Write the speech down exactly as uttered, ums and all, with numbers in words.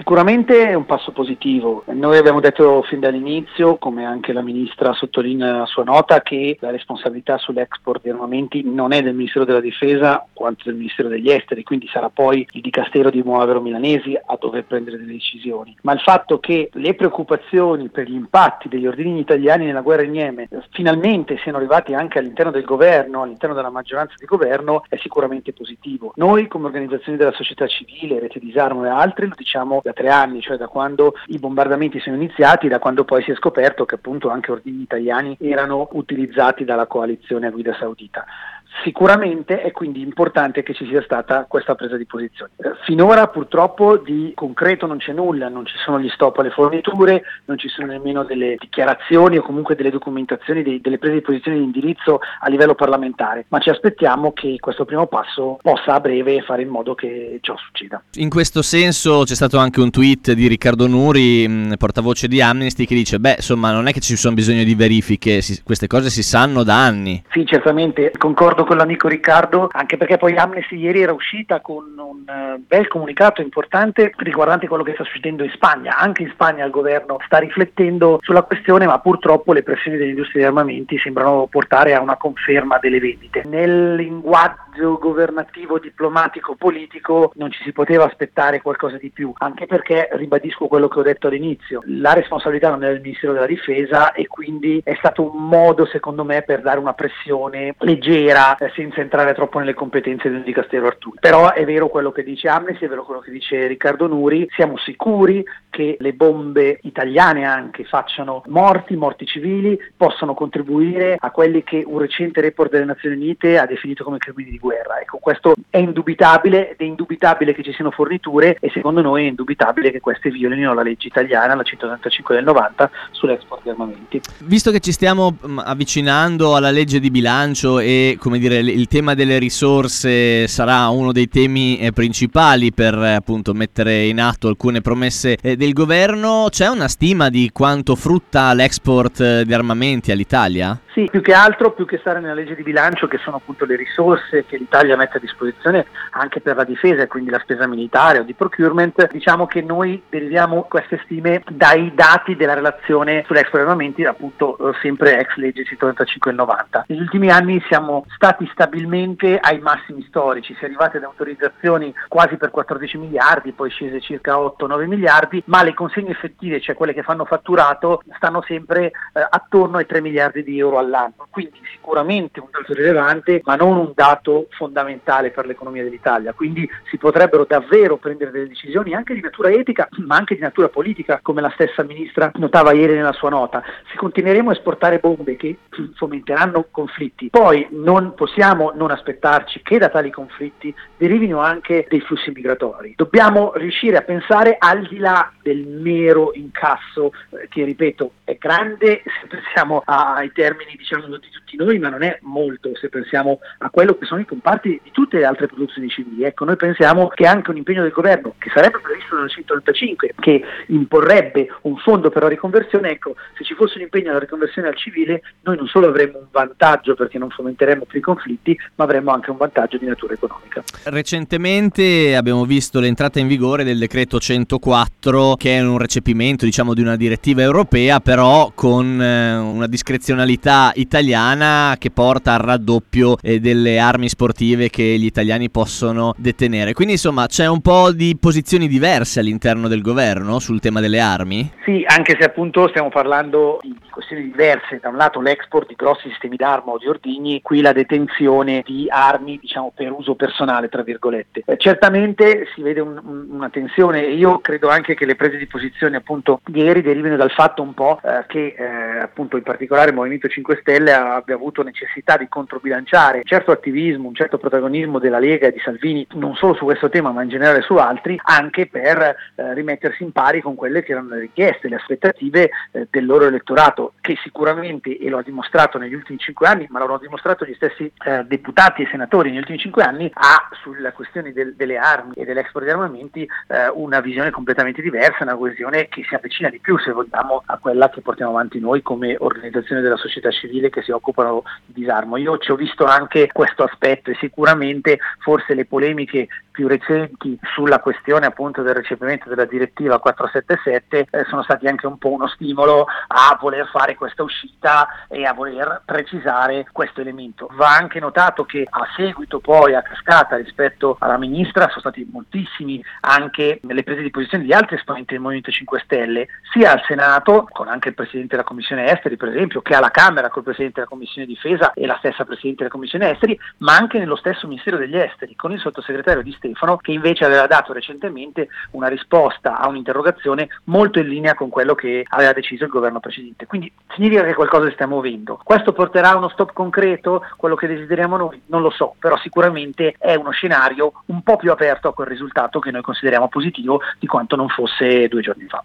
Sicuramente è un passo positivo. Noi abbiamo detto fin dall'inizio, come anche la Ministra sottolinea nella sua nota, che la responsabilità sull'export di armamenti non è del Ministero della Difesa quanto del Ministero degli Esteri, quindi sarà poi il Dicastero di Moavero Milanesi a dover prendere delle decisioni. Ma il fatto che le preoccupazioni per gli impatti degli ordigni italiani nella guerra in Yemen finalmente siano arrivati anche all'interno del governo, all'interno della maggioranza di governo, è sicuramente positivo. Noi come organizzazioni della società civile, Rete Disarmo e altri, lo diciamo da tre anni, cioè da quando i bombardamenti sono iniziati, da quando poi si è scoperto che appunto anche ordigni italiani erano utilizzati dalla coalizione a guida saudita. Sicuramente è quindi importante che ci sia stata questa presa di posizione. Finora purtroppo di concreto non c'è nulla, non ci sono gli stop alle forniture, non ci sono nemmeno delle dichiarazioni o comunque delle documentazioni, dei, delle prese di posizione di indirizzo a livello parlamentare, ma ci aspettiamo che questo primo passo possa a breve fare in modo che ciò succeda. In questo senso c'è stato anche un tweet di Riccardo Nuri, portavoce di Amnesty, che dice beh insomma non è che ci sono bisogno di verifiche, si, queste cose si sanno da anni. Sì, certamente, concordo con l'amico Riccardo, anche perché poi Amnesty ieri era uscita con un uh, bel comunicato importante riguardante quello che sta succedendo in Spagna. Anche in Spagna il governo sta riflettendo sulla questione, ma purtroppo le pressioni dell'industria degli armamenti sembrano portare a una conferma delle vendite. Nel linguaggio governativo, diplomatico, politico non ci si poteva aspettare qualcosa di più, anche perché, ribadisco quello che ho detto all'inizio, la responsabilità non è del Ministero della Difesa e quindi è stato un modo secondo me per dare una pressione leggera senza entrare troppo nelle competenze del Dicastero Arturi. Però è vero quello che dice Amnesty, è vero quello che dice Riccardo Nuri, siamo sicuri che le bombe italiane anche facciano morti, morti civili, possano contribuire a quelli che un recente report delle Nazioni Unite ha definito come crimini di guerra. Ecco, questo è indubitabile, ed è indubitabile che ci siano forniture e secondo noi è indubitabile che queste violino la legge italiana, la centotrentacinque del novanta, sull'export di armamenti. Visto che ci stiamo avvicinando alla legge di bilancio e come dire il tema delle risorse sarà uno dei temi eh, principali per eh, appunto mettere in atto alcune promesse eh, del governo, c'è una stima di quanto frutta l'export eh, di armamenti all'Italia? Sì, più che altro, più che stare nella legge di bilancio, che sono appunto le risorse che l'Italia mette a disposizione anche per la difesa e quindi la spesa militare o di procurement, diciamo che noi deriviamo queste stime dai dati della relazione sull'export di armamenti, appunto eh, sempre ex legge centotrentacinque del novanta. Negli ultimi anni siamo stati stabilmente ai massimi storici, si è arrivati ad autorizzazioni quasi per quattordici miliardi, poi scese circa otto nove miliardi, ma le consegne effettive, cioè quelle che fanno fatturato, stanno sempre eh, attorno ai tre miliardi di euro all'anno, quindi sicuramente un dato rilevante, ma non un dato fondamentale per l'economia dell'Italia. Quindi si potrebbero davvero prendere delle decisioni anche di natura etica, ma anche di natura politica, come la stessa ministra notava ieri nella sua nota. Se continueremo a esportare bombe che fomenteranno conflitti, poi non possiamo non aspettarci che da tali conflitti derivino anche dei flussi migratori. Dobbiamo riuscire a pensare al di là del mero incasso, eh, che ripeto è grande se pensiamo ai termini diciamo di tutti noi, ma non è molto se pensiamo a quello che sono i comparti di tutte le altre produzioni civili. Ecco, noi pensiamo che anche un impegno del governo, che sarebbe previsto nel centotrentacinque, che imporrebbe un fondo per la riconversione, ecco, se ci fosse un impegno alla riconversione al civile, noi non solo avremmo un vantaggio perché non fomenteremmo più i conflitti, ma avremmo anche un vantaggio di natura economica. Recentemente abbiamo visto l'entrata in vigore del decreto centoquattro, che è un recepimento diciamo di una direttiva europea, però con eh, una discrezionalità italiana che porta al raddoppio eh, delle armi sportive che gli italiani possono detenere. Quindi insomma c'è un po' di posizioni diverse all'interno del governo sul tema delle armi? Sì, anche se appunto stiamo parlando di questioni diverse. Da un lato l'export di grossi sistemi d'arma o di ordigni, qui la detenzione di armi diciamo per uso personale tra virgolette. Eh, certamente si vede un, un, una tensione e io credo anche che le prese di posizione appunto di ieri derivino dal fatto un po' eh, che eh, appunto in particolare il Movimento cinque Stelle abbia avuto necessità di controbilanciare un certo attivismo, un certo protagonismo della Lega e di Salvini, non solo su questo tema ma in generale su altri, anche per eh, rimettersi in pari con quelle che erano le richieste, le aspettative eh, del loro elettorato, che sicuramente, e lo ha dimostrato negli ultimi cinque anni, ma lo hanno dimostrato gli stessi eh, deputati e senatori negli ultimi cinque anni, ha sulla questione del, delle armi e dell'export di armamenti eh, una visione completamente diversa. diversa, una coesione che si avvicina di più, se vogliamo, a quella che portiamo avanti noi come organizzazione della società civile che si occupano di disarmo. Io ci ho visto anche questo aspetto e sicuramente forse le polemiche più recenti sulla questione appunto del recepimento della direttiva quattrocentosettantasette eh, sono stati anche un po' uno stimolo a voler fare questa uscita e a voler precisare questo elemento. Va anche notato che a seguito poi a cascata rispetto alla ministra sono stati moltissimi anche le prese di posizione di altri esponenti del Movimento cinque Stelle, sia al Senato con anche il Presidente della Commissione Esteri per esempio, che alla Camera col Presidente della Commissione Difesa e la stessa Presidente della Commissione Esteri, ma anche nello stesso Ministero degli Esteri con il sottosegretario Di Stefano, che invece aveva dato recentemente una risposta a un'interrogazione molto in linea con quello che aveva deciso il governo precedente. Quindi significa che qualcosa si sta muovendo. Questo porterà a uno stop concreto, quello che desideriamo noi? Non lo so, però sicuramente è uno scenario un po' più aperto a quel risultato che noi consideriamo positivo di quanto non fosse due giorni fa.